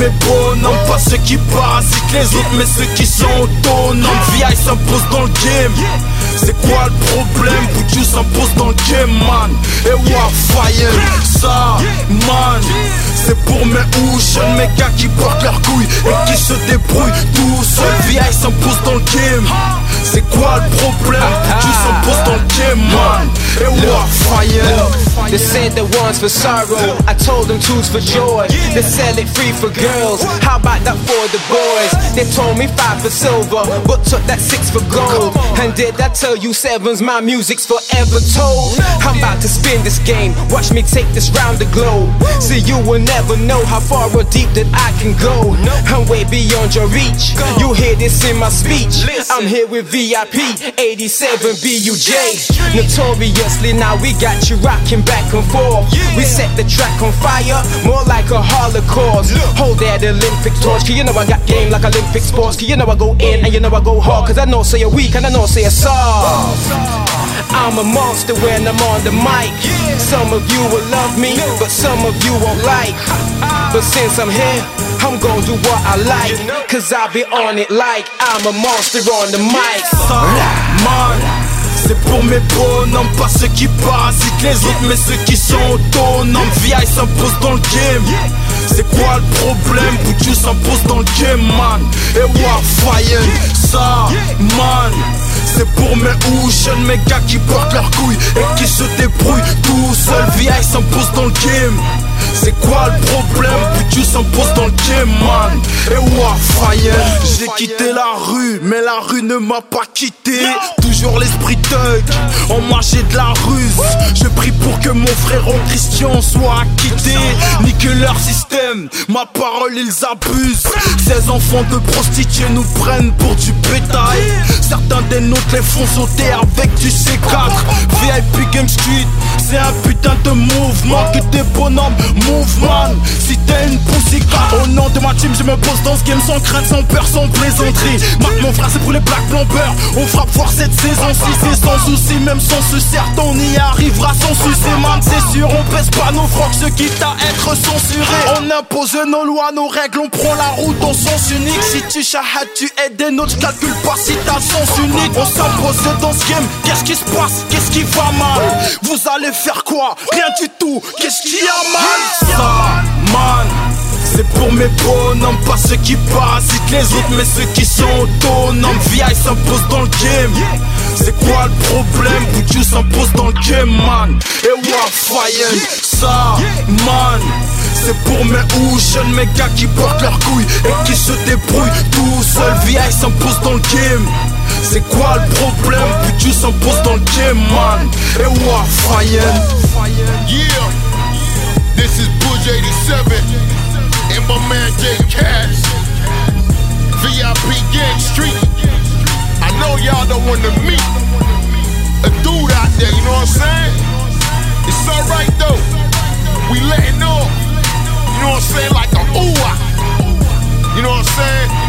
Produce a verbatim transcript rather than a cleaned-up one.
mes bonhommes, pas ceux qui parasitent les autres, mais ceux qui sont autonomes. V I s'impose dans le game. C'est quoi le problème? Buju s'impose dans le game, man. Et Warfire, ça, man. C'est pour mes ouches, mes gars qui portent leurs couilles et qui se débrouillent tout seul. V I s'impose dans le game. C'est quoi le problème? Buju s'impose dans le game, man. Et Warfire. They said the one's for sorrow, I told them two's for joy. They sell it free for girls, how about that for the boys? They told me five for silver, but took that six for gold. And did I tell you seven's my music's forever told? I'm about to spin this game, watch me take this round the globe. So you will never know how far or deep that I can go. I'm way beyond your reach, you hear this in my speech. I'm here with V I P, eighty-seven B U J. Notoriously now we got you rocking back and forth. We set the track on fire, more like a holocaust. Hold that Olympic torch, cause you know I got game like Olympic sports. Cause you know I go in and you know I go hard. Cause I know say you're weak and I know say you're soft. I'm a monster when I'm on the mic. Some of you will love me, but some of you won't like. But since I'm here, I'm gon' do what I like. Cause I be on it like I'm a monster on the mic. Man, c'est pour mes bonhommes, pas ceux qui parasitent les autres, mais ceux qui sont autonomes. V I s'impose dans le game. C'est quoi le problème? Buju s'impose dans le game, man. Et Warfire, ça, man. C'est pour mes ouches, mes gars qui portent leurs couilles et qui se débrouillent tout seul. V I s'impose dans le game. C'est quoi le problème? Buju s'impose dans le game, man. Et Warfire. J'ai quitté la rue, mais la rue ne m'a pas quitté. Toujours l'esprit thug, en marché de la ruse. Je prie pour que mon frérot Christian soit acquitté. Nique leur système, ma parole ils abusent. Ces enfants de prostituées nous prennent pour du bétail. Certains des nôtres les font sauter avec du C quatre. V I P Game Street, c'est un putain de mouvement. Que des bonhommes, move man. Si t'es une poussica, au nom de ma team je me pose dans ce game sans crainte, sans peur, sans plaisanterie. Marc mon frère c'est pour les black blampeurs. On frappe fort cette saison-ci, c'est sans souci. Même sans se certes on y arrivera sans sucer, man. C'est sûr on baisse pas nos frocs, ce quitte à être censuré. On impose nos lois, nos règles, on prend la route en sens unique. Si tu chahades tu es des nôtres, j'calcule pas si t'as sens unique. On s'impose dans ce game, qu'est-ce qui se passe, qu'est-ce qui va mal? Vous allez faire quoi? Rien du tout, qu'est-ce qui a mal? Ça, man, c'est pour mes bonhommes, pas ceux qui parasitent les autres, mais ceux qui sont autonomes. V I s'impose dans le game. C'est quoi le problème? Buju s'impose dans le game, man. Et Warfire, ça, man. C'est pour mes ouches, mes gars qui portent leurs couilles et qui se débrouillent tout seul. V I s'impose dans le game. C'est quoi le problème? Buju s'impose dans le game, man. Et Warfire. Yeah, this is Buju eighty-seven and my man J Cash. V I P Gang Street. I know y'all don't want to meet a dude out there, you know what I'm saying? It's alright though. We letting off, you know what I'm saying, like a ooh-ah. You know what I'm saying?